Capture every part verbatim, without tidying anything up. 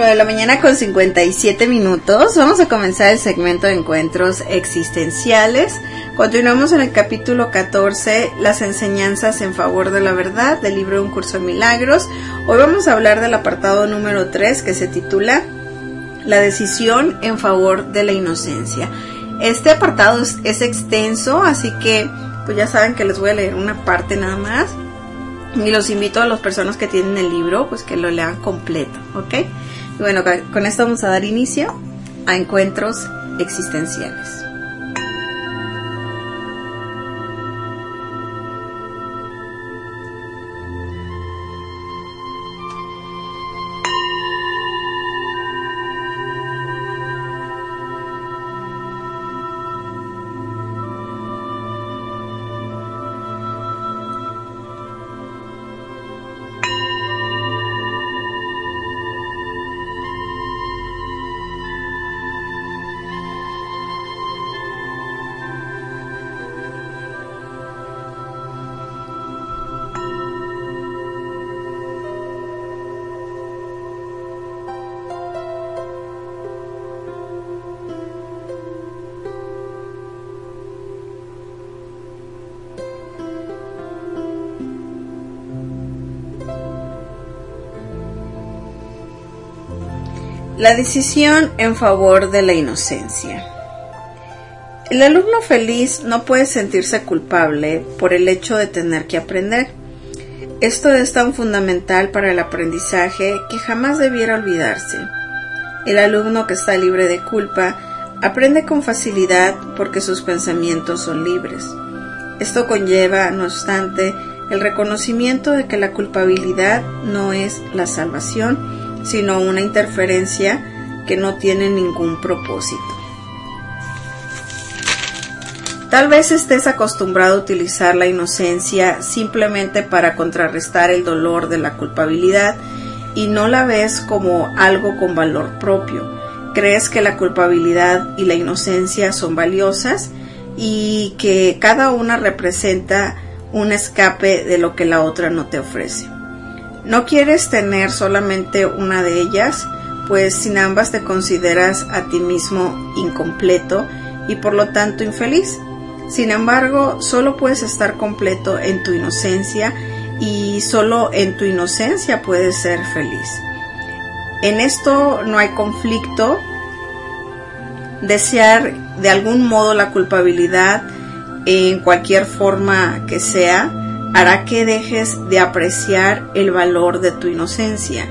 nueve de la mañana con cincuenta y siete minutos. Vamos a comenzar el segmento de encuentros existenciales. Continuamos en el capítulo catorce, las enseñanzas en favor de la verdad, del libro Un Curso de Milagros. Hoy vamos a hablar del apartado número tres, que se titula La decisión en favor de la inocencia. Este apartado es, es extenso, así que pues ya saben que les voy a leer una parte nada más. Y los invito a las personas que tienen el libro, pues que lo lean completo, ¿ok? Y bueno, con esto vamos a dar inicio a encuentros existenciales. La decisión en favor de la inocencia. El alumno feliz no puede sentirse culpable por el hecho de tener que aprender. Esto es tan fundamental para el aprendizaje que jamás debiera olvidarse. El alumno que está libre de culpa aprende con facilidad porque sus pensamientos son libres. Esto conlleva, no obstante, el reconocimiento de que la culpabilidad no es la salvación, sino una interferencia que no tiene ningún propósito. Tal vez estés acostumbrado a utilizar la inocencia simplemente para contrarrestar el dolor de la culpabilidad y no la ves como algo con valor propio. Crees que la culpabilidad y la inocencia son valiosas y que cada una representa un escape de lo que la otra no te ofrece. No quieres tener solamente una de ellas, pues sin ambas te consideras a ti mismo incompleto y por lo tanto infeliz. Sin embargo, solo puedes estar completo en tu inocencia y solo en tu inocencia puedes ser feliz. En esto no hay conflicto. Desear de algún modo la culpabilidad en cualquier forma que sea hará que dejes de apreciar el valor de tu inocencia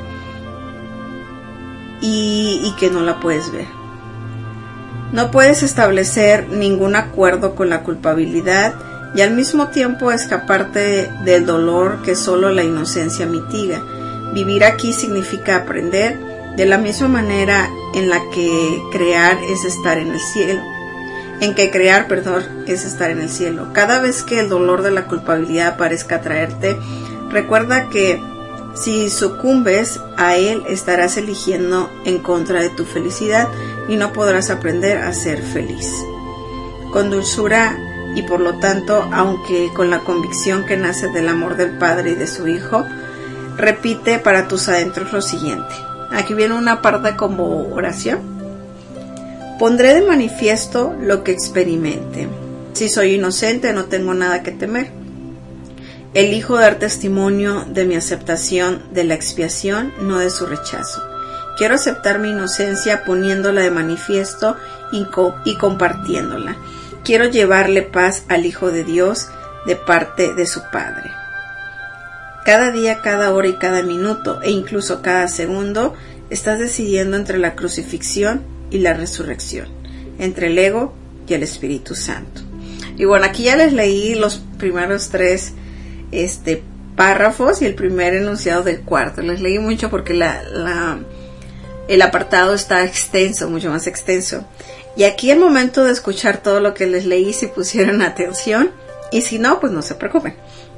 y, y que no la puedes ver. No puedes establecer ningún acuerdo con la culpabilidad y al mismo tiempo escaparte del dolor que solo la inocencia mitiga. Vivir aquí significa aprender de la misma manera en la que crear es estar en el cielo. En que crear, perdón, es estar en el cielo. Cada vez que el dolor de la culpabilidad parezca atraerte, recuerda que si sucumbes a él, estarás eligiendo en contra de tu felicidad y no podrás aprender a ser feliz. Con dulzura y por lo tanto, aunque con la convicción que nace del amor del Padre y de su Hijo, repite para tus adentros lo siguiente. Aquí viene una parte como oración. Pondré de manifiesto lo que experimente. Si soy inocente, no tengo nada que temer. Elijo dar testimonio de mi aceptación de la expiación, no de su rechazo. Quiero aceptar mi inocencia poniéndola de manifiesto y, co- y compartiéndola. Quiero llevarle paz al Hijo de Dios de parte de su Padre. Cada día, cada hora y cada minuto, e incluso cada segundo, estás decidiendo entre la crucifixión y la resurrección, entre el ego y el Espíritu Santo. Y bueno, aquí ya les leí los primeros tres este, párrafos y el primer enunciado del cuarto. Les leí mucho porque la, la, el apartado está extenso, mucho más extenso. Y aquí el momento de escuchar todo lo que les leí, si pusieron atención, y si no, pues no se preocupen.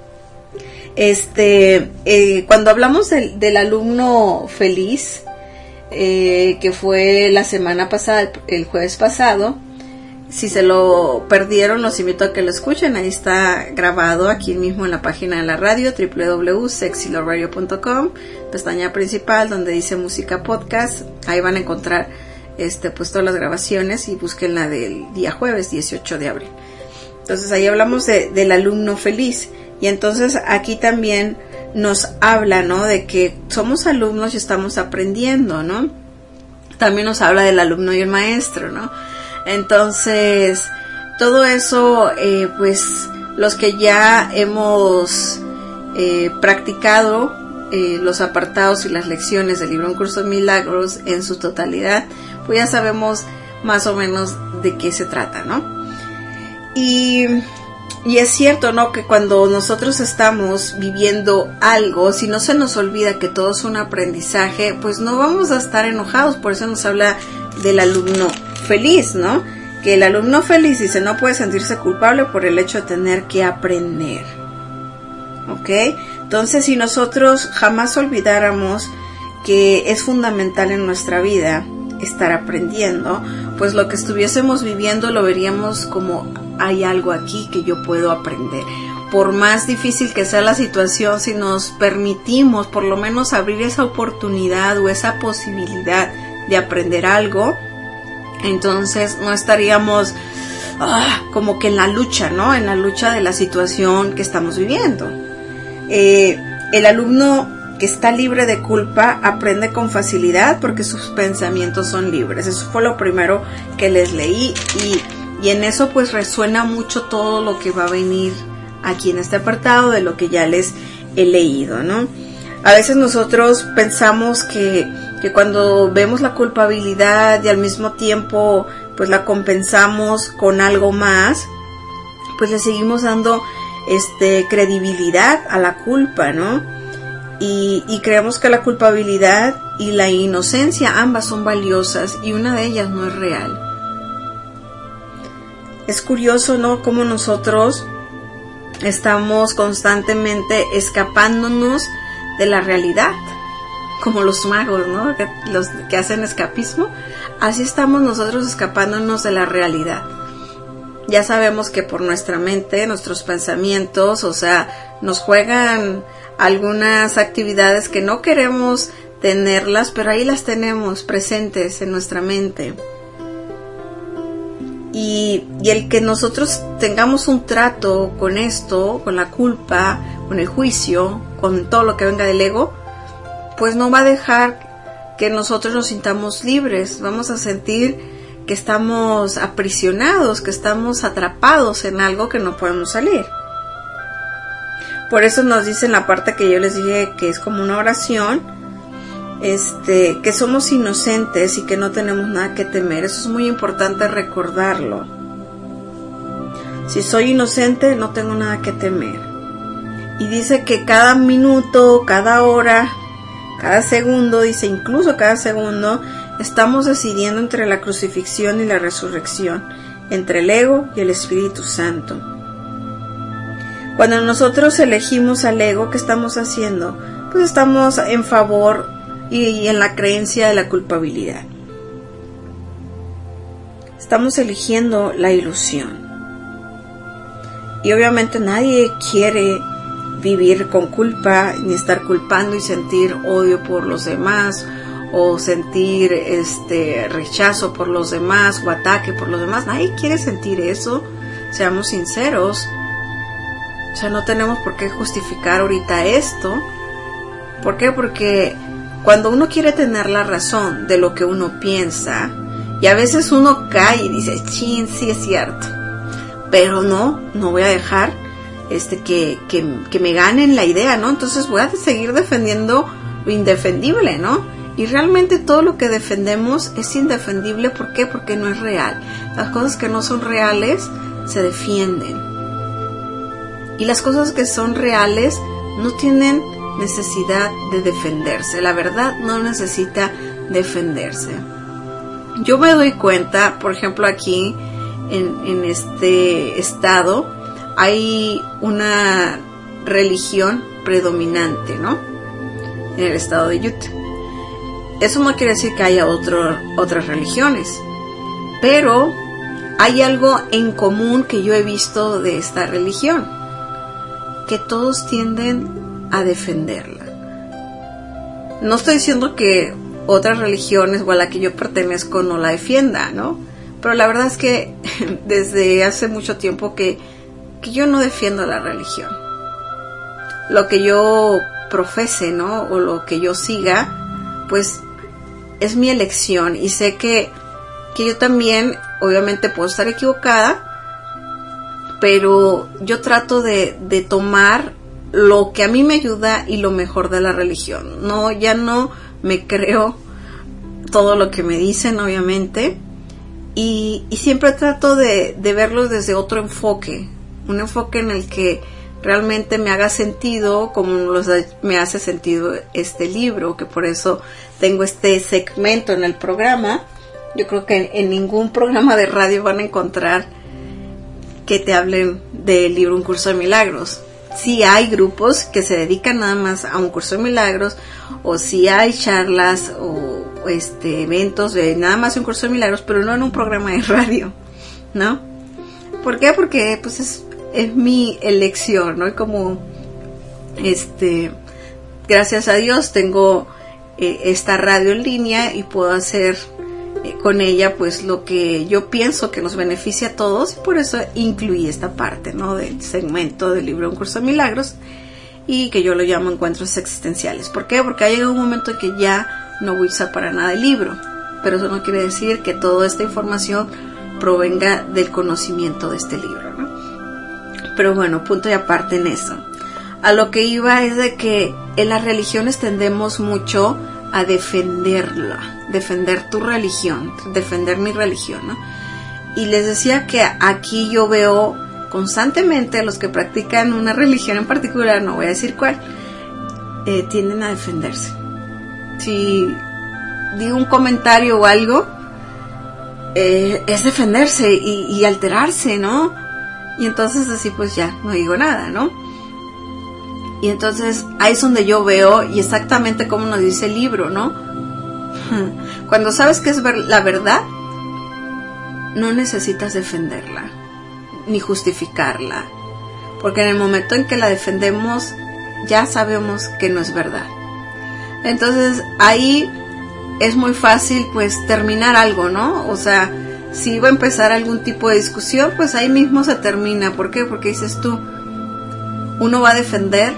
Este, eh, cuando hablamos del, del alumno feliz, Eh, que fue la semana pasada, el jueves pasado, si se lo perdieron, los invito a que lo escuchen. Ahí está grabado aquí mismo en la página de la radio, doble u doble u doble u punto sexy love radio punto com, pestaña principal donde dice música podcast. Ahí van a encontrar este pues todas las grabaciones, y busquen la del día jueves dieciocho de abril. Entonces ahí hablamos de, del alumno feliz, y entonces aquí también nos habla, ¿no?, de que somos alumnos y estamos aprendiendo, ¿no? También nos habla del alumno y el maestro, ¿no? Entonces todo eso, eh, pues los que ya hemos eh, practicado eh, los apartados y las lecciones del libro Un Curso de Milagros en su totalidad, pues ya sabemos más o menos de qué se trata, ¿no? Y, y es cierto, ¿no?, que cuando nosotros estamos viviendo algo, si no se nos olvida que todo es un aprendizaje, pues no vamos a estar enojados. Por eso nos habla del alumno feliz, ¿no? Que el alumno feliz dice no puede sentirse culpable por el hecho de tener que aprender. ¿Ok? Entonces, si nosotros jamás olvidáramos que es fundamental en nuestra vida estar aprendiendo, pues lo que estuviésemos viviendo lo veríamos como hay algo aquí que yo puedo aprender. Por más difícil que sea la situación, si nos permitimos por lo menos abrir esa oportunidad o esa posibilidad de aprender algo, entonces no estaríamos ah, como que en la lucha, ¿no? En la lucha de la situación que estamos viviendo. Eh, el alumno que está libre de culpa aprende con facilidad porque sus pensamientos son libres. Eso fue lo primero que les leí, y, y en eso pues resuena mucho todo lo que va a venir aquí en este apartado de lo que ya les he leído, ¿no? A veces nosotros pensamos que, que cuando vemos la culpabilidad y al mismo tiempo pues la compensamos con algo más, pues le seguimos dando este credibilidad a la culpa, ¿no? Y, y creemos que la culpabilidad y la inocencia ambas son valiosas, y una de ellas no es real. Es curioso, ¿no?, cómo nosotros estamos constantemente escapándonos de la realidad, como los magos, ¿no?, que, los que hacen escapismo. Así estamos nosotros escapándonos de la realidad. Ya sabemos que por nuestra mente, nuestros pensamientos, o sea, nos juegan algunas actividades que no queremos tenerlas, pero ahí las tenemos presentes en nuestra mente. Y, y el que nosotros tengamos un trato con esto, con la culpa, con el juicio, con todo lo que venga del ego, pues no va a dejar que nosotros nos sintamos libres. Vamos a sentir que estamos aprisionados, que estamos atrapados en algo que no podemos salir. Por eso nos dice en la parte que yo les dije que es como una oración, este, que somos inocentes y que no tenemos nada que temer. Eso es muy importante recordarlo. Si soy inocente, no tengo nada que temer. Y dice que cada minuto, cada hora, cada segundo, dice incluso cada segundo, estamos decidiendo entre la crucifixión y la resurrección, entre el ego y el Espíritu Santo. Cuando nosotros elegimos al ego, ¿qué estamos haciendo? Pues estamos en favor y, y en la creencia de la culpabilidad. Estamos eligiendo la ilusión. Y obviamente nadie quiere vivir con culpa, ni estar culpando y sentir odio por los demás, o sentir este rechazo por los demás, o ataque por los demás. Nadie quiere sentir eso, seamos sinceros. O sea, no tenemos por qué justificar ahorita esto. ¿Por qué? Porque cuando uno quiere tener la razón de lo que uno piensa, y a veces uno cae y dice, chin, sí es cierto, pero no, no voy a dejar este que, que, que me ganen la idea, ¿no? Entonces voy a seguir defendiendo lo indefendible, ¿no? Y realmente todo lo que defendemos es indefendible. ¿Por qué? Porque no es real. Las cosas que no son reales se defienden. Y las cosas que son reales no tienen necesidad de defenderse. La verdad no necesita defenderse. Yo me doy cuenta, por ejemplo, aquí en, en este estado hay una religión predominante, ¿no? En el estado de Utah. Eso no quiere decir que haya otro, otras religiones, pero hay algo en común que yo he visto de esta religión, que todos tienden a defenderla. No estoy diciendo que otras religiones o a la que yo pertenezco no la defienda, ¿no? Pero la verdad es que desde hace mucho tiempo que, que yo no defiendo la religión. Lo que yo profese, ¿no? O lo que yo siga, pues es mi elección, y sé que, que yo también, obviamente puedo estar equivocada, pero yo trato de, de tomar lo que a mí me ayuda y lo mejor de la religión. No, ya no me creo todo lo que me dicen, obviamente, y, y siempre trato de, de verlo desde otro enfoque, un enfoque en el que realmente me haga sentido, como los, me hace sentido este libro, que por eso tengo este segmento en el programa. Yo creo que en, en ningún programa de radio van a encontrar que te hablen del libro Un Curso de Milagros. Sí hay grupos que se dedican nada más a un curso de milagros, o sí hay charlas o este eventos de nada más un curso de milagros, pero no en un programa de radio, ¿no? ¿Por qué? Porque pues es, es mi elección, ¿no? Y como este gracias a Dios tengo eh, esta radio en línea y puedo hacer eh, con ella pues lo que yo pienso que nos beneficia a todos, y por eso incluí esta parte, ¿no? Del segmento del libro Un Curso de Milagros, y que yo lo llamo Encuentros Existenciales. ¿Por qué? Porque ha llegado un momento en que ya no voy a usar para nada el libro, pero eso no quiere decir que toda esta información provenga del conocimiento de este libro, ¿no? Pero bueno, punto y aparte en eso. A lo que iba es de que en las religiones tendemos mucho a defenderla, defender tu religión, defender mi religión, ¿no? Y les decía que aquí yo veo constantemente a los que practican una religión en particular, no voy a decir cuál, eh, tienden a defenderse. Si digo un comentario o algo, eh, es defenderse y, y alterarse, ¿no? Y entonces así pues ya no digo nada, ¿no? Y entonces ahí es donde yo veo, y exactamente como nos dice el libro, ¿no? Cuando sabes que es ver, la verdad, no necesitas defenderla ni justificarla, porque en el momento en que la defendemos ya sabemos que no es verdad. Entonces ahí es muy fácil pues terminar algo, ¿no? O sea, si iba a empezar algún tipo de discusión, pues ahí mismo se termina. ¿Por qué? Porque dices tú, uno va a defender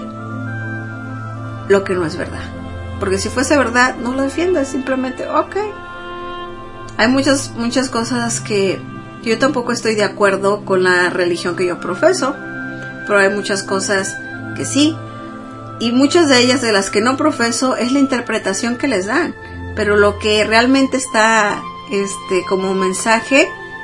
lo que no es verdad, porque si fuese verdad no lo defiendes, simplemente ok. Hay muchas muchas cosas que yo tampoco estoy de acuerdo con la religión que yo profeso, pero hay muchas cosas que sí, y muchas de ellas de las que no profeso es la interpretación que les dan, pero lo que realmente está este como mensaje,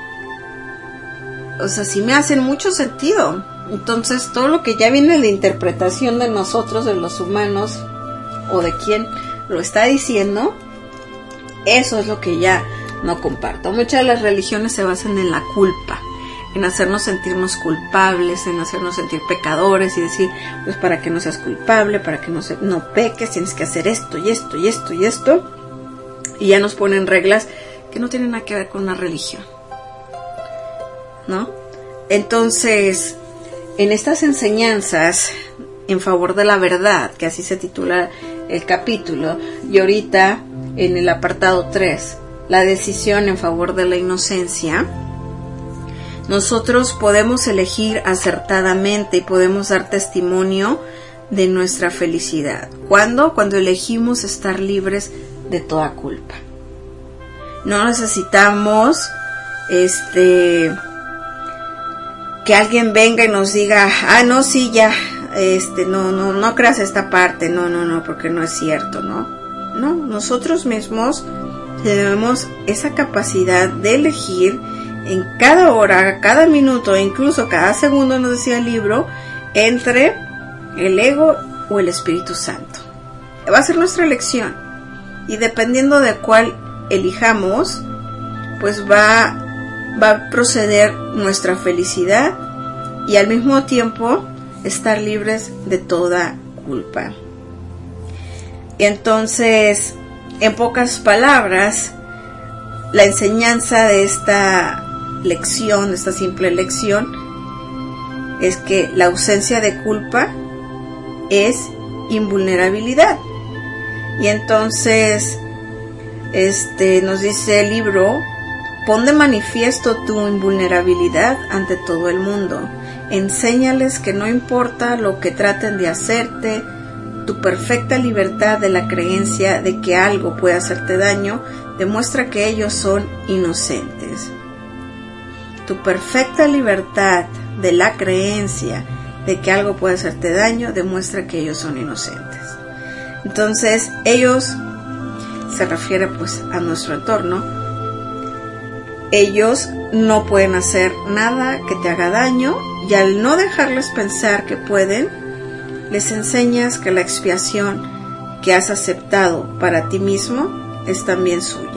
o sea, sí me hacen mucho sentido. Entonces todo lo que ya viene de la interpretación de nosotros, de los humanos, o de quien lo está diciendo, eso es lo que ya no comparto. Muchas de las religiones se basan en la culpa, en hacernos sentirnos culpables, en hacernos sentir pecadores y decir, pues para que no seas culpable, para que no, se, no peques, tienes que hacer esto y esto y esto y esto, y ya nos ponen reglas que no tienen nada que ver con la religión, ¿no? Entonces, en estas enseñanzas en favor de la verdad, que así se titula el capítulo, y ahorita en el apartado tres, la decisión en favor de la inocencia, nosotros podemos elegir acertadamente y podemos dar testimonio de nuestra felicidad. ¿Cuándo? Cuando elegimos estar libres de toda culpa. No necesitamos este que alguien venga y nos diga, ah, no, sí, ya, este, no, no, no creas esta parte, no, no, no, porque no es cierto, ¿no? No, nosotros mismos tenemos esa capacidad de elegir en cada hora, cada minuto, e incluso cada segundo, nos decía el libro, entre el ego o el Espíritu Santo. Va a ser nuestra elección, y dependiendo de cuál elijamos, pues va va a proceder nuestra felicidad y al mismo tiempo estar libres de toda culpa. Entonces, en pocas palabras, la enseñanza de esta lección, esta simple lección, es que la ausencia de culpa es invulnerabilidad. Y entonces, este, nos dice el libro, pon de manifiesto tu invulnerabilidad ante todo el mundo. Enséñales que no importa lo que traten de hacerte, tu perfecta libertad de la creencia de que algo puede hacerte daño demuestra que ellos son inocentes. Tu perfecta libertad de la creencia de que algo puede hacerte daño demuestra que ellos son inocentes. Entonces, ellos, se refiere pues a nuestro entorno, ellos no pueden hacer nada que te haga daño, y al no dejarles pensar que pueden, les enseñas que la expiación que has aceptado para ti mismo es también suya.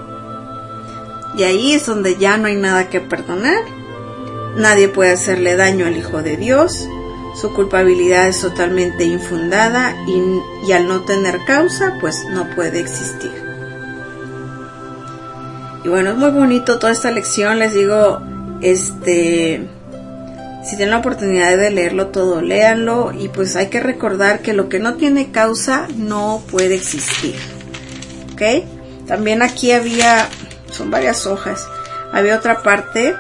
Y ahí es donde ya no hay nada que perdonar. Nadie puede hacerle daño al Hijo de Dios. Su culpabilidad es totalmente infundada y, y al no tener causa, pues no puede existir. Y bueno, es muy bonito toda esta lección. Les digo, este, si tienen la oportunidad de leerlo todo, léanlo. Y pues hay que recordar que lo que no tiene causa no puede existir. ¿Ok? También aquí había, son varias hojas, había otra parte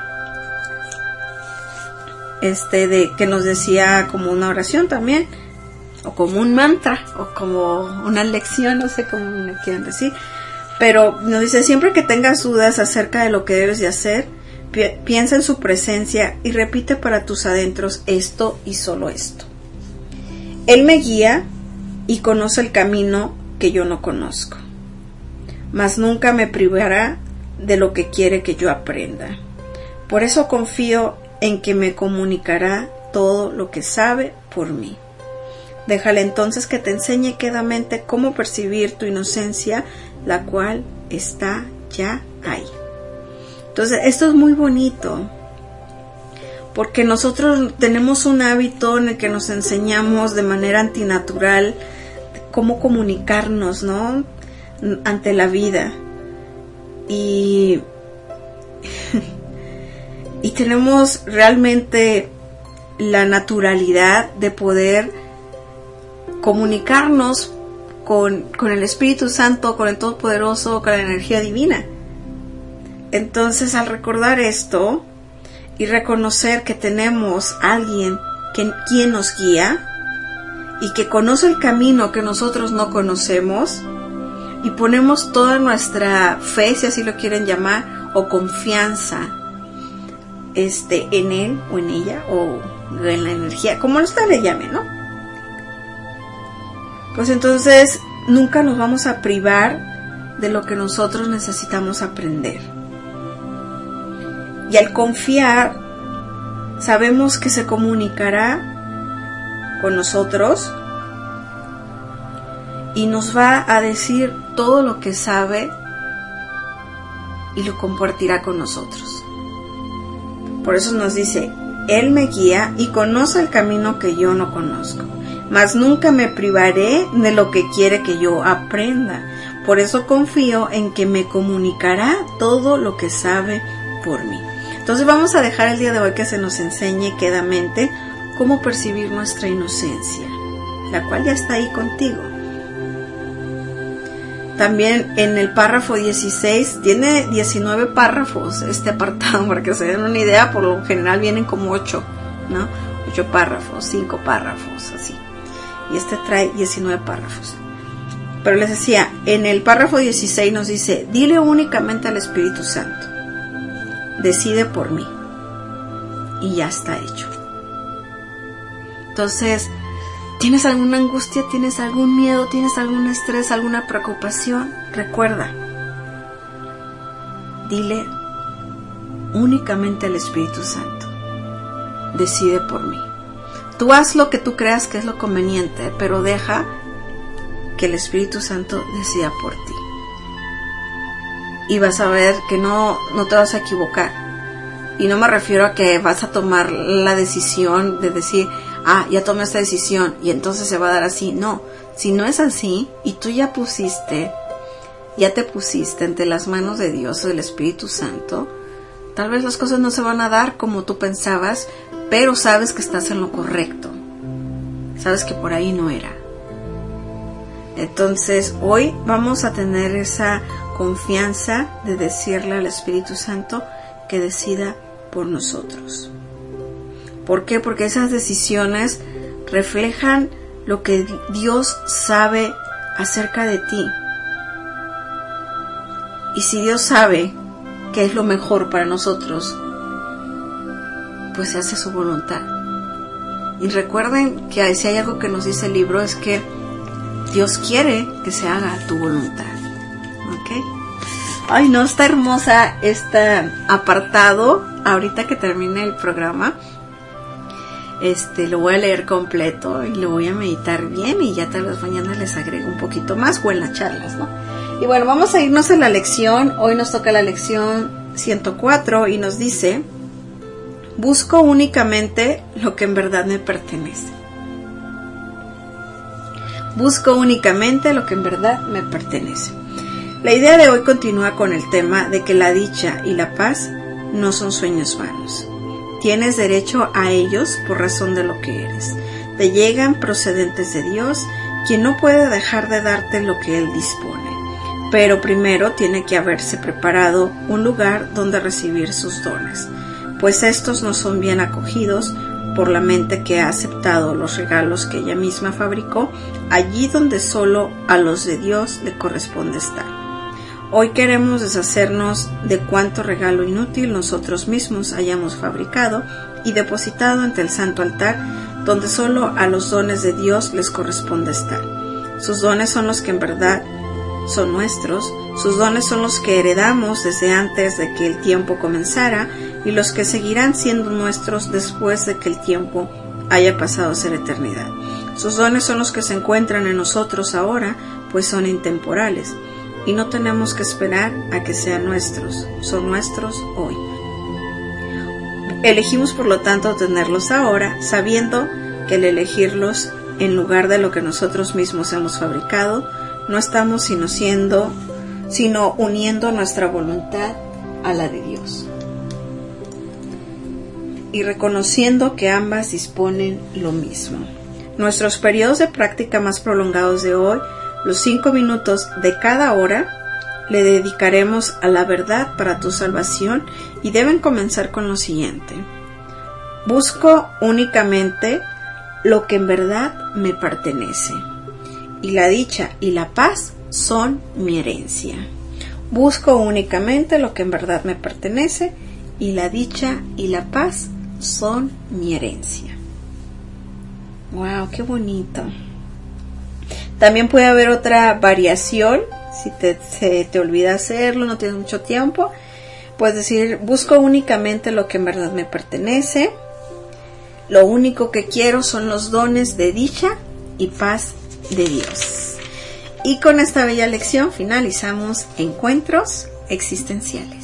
este de que nos decía como una oración también, o como un mantra, o como una lección, no sé cómo me quieren decir, pero nos dice, siempre que tengas dudas acerca de lo que debes de hacer, pi- piensa en su presencia y repite para tus adentros esto y solo esto. Él me guía y conoce el camino que yo no conozco, mas nunca me privará de lo que quiere que yo aprenda. Por eso confío en que me comunicará todo lo que sabe por mí. Déjale entonces que te enseñe quedamente cómo percibir tu inocencia, la cual está ya ahí. Entonces, esto es muy bonito, porque nosotros tenemos un hábito en el que nos enseñamos de manera antinatural cómo comunicarnos, ¿no?, ante la vida. Y y tenemos realmente la naturalidad de poder comunicarnos con, con el Espíritu Santo, con el Todopoderoso, con la energía divina. Entonces, al recordar esto y reconocer que tenemos a alguien que, quien nos guía y que conoce el camino que nosotros no conocemos, y ponemos toda nuestra fe, si así lo quieren llamar, o confianza este, en él o en ella, o en la energía, como ustedes le llamen, ¿no? Pues entonces nunca nos vamos a privar de lo que nosotros necesitamos aprender. Y al confiar, sabemos que se comunicará con nosotros y nos va a decir todo lo que sabe y lo compartirá con nosotros. Por eso nos dice, Él me guía y conoce el camino que yo no conozco, mas nunca me privaré de lo que quiere que yo aprenda. Por eso confío en que me comunicará todo lo que sabe por mí. Entonces vamos a dejar el día de hoy que se nos enseñe quedamente cómo percibir nuestra inocencia, la cual ya está ahí contigo. También en el párrafo dieciséis, tiene diecinueve párrafos este apartado, para que se den una idea. Por lo general vienen como ocho, ¿no? ocho párrafos, cinco párrafos, así. Y este trae diecinueve párrafos. Pero les decía, en el párrafo dieciséis nos dice, dile únicamente al Espíritu Santo, decide por mí. Y ya está hecho. Entonces, ¿tienes alguna angustia? ¿Tienes algún miedo? ¿Tienes algún estrés? ¿Alguna preocupación? Recuerda, dile únicamente al Espíritu Santo, decide por mí. Tú haz lo que tú creas que es lo conveniente, pero deja que el Espíritu Santo decida por ti. Y vas a ver que no, no te vas a equivocar. Y no me refiero a que vas a tomar la decisión de decir, ah, ya tomé esta decisión y entonces se va a dar así. No, si no es así y tú ya pusiste, ya te pusiste entre las manos de Dios o del Espíritu Santo, Tal vez las cosas no se van a dar como tú pensabas, pero sabes que estás en lo correcto. Sabes que por ahí no era. Entonces, hoy vamos a tener esa confianza de decirle al Espíritu Santo que decida por nosotros. ¿Por qué? Porque esas decisiones reflejan lo que Dios sabe acerca de ti. Y si Dios sabe que es lo mejor para nosotros, pues se hace su voluntad. Y recuerden que si hay algo que nos dice el libro es que Dios quiere que se haga tu voluntad. ¿Ok? Ay, no, está hermosa este apartado. Ahorita que termine el programa, este, lo voy a leer completo y lo voy a meditar bien, y ya tal vez mañana les agrego un poquito más, o en las charlas, ¿no? Y bueno, vamos a irnos a la lección. Hoy nos toca la lección ciento cuatro y nos dice: busco únicamente lo que en verdad me pertenece. Busco únicamente lo que en verdad me pertenece. La idea de hoy continúa con el tema de que la dicha y la paz no son sueños vanos. Tienes derecho a ellos por razón de lo que eres. Te llegan procedentes de Dios, quien no puede dejar de darte lo que Él dispone. Pero primero tiene que haberse preparado un lugar donde recibir sus dones, pues estos no son bien acogidos por la mente que ha aceptado los regalos que ella misma fabricó, allí donde solo a los de Dios le corresponde estar. Hoy queremos deshacernos de cuánto regalo inútil nosotros mismos hayamos fabricado y depositado ante el santo altar, donde solo a los dones de Dios les corresponde estar. Sus dones son los que en verdad son nuestros, sus dones son los que heredamos desde antes de que el tiempo comenzara, y los que seguirán siendo nuestros después de que el tiempo haya pasado a ser eternidad. Sus dones son los que se encuentran en nosotros ahora, pues son intemporales, y no tenemos que esperar a que sean nuestros, son nuestros hoy. Elegimos por lo tanto tenerlos ahora, sabiendo que al elegirlos en lugar de lo que nosotros mismos hemos fabricado, no estamos sino siendo, sino uniendo nuestra voluntad a la de Dios, y reconociendo que ambas disponen lo mismo. Nuestros periodos de práctica más prolongados de hoy, los cinco minutos de cada hora, le dedicaremos a la verdad para tu salvación, y deben comenzar con lo siguiente: busco únicamente lo que en verdad me pertenece, y la dicha y la paz son mi herencia. Busco únicamente lo que en verdad me pertenece, y la dicha y la paz son mi herencia. Wow, qué bonito. También puede haber otra variación. Si te, se te olvida hacerlo, no tienes mucho tiempo, puedes decir: busco únicamente lo que en verdad me pertenece. Lo único que quiero son los dones de dicha y paz de Dios. Y con esta bella lección finalizamos Encuentros Existenciales.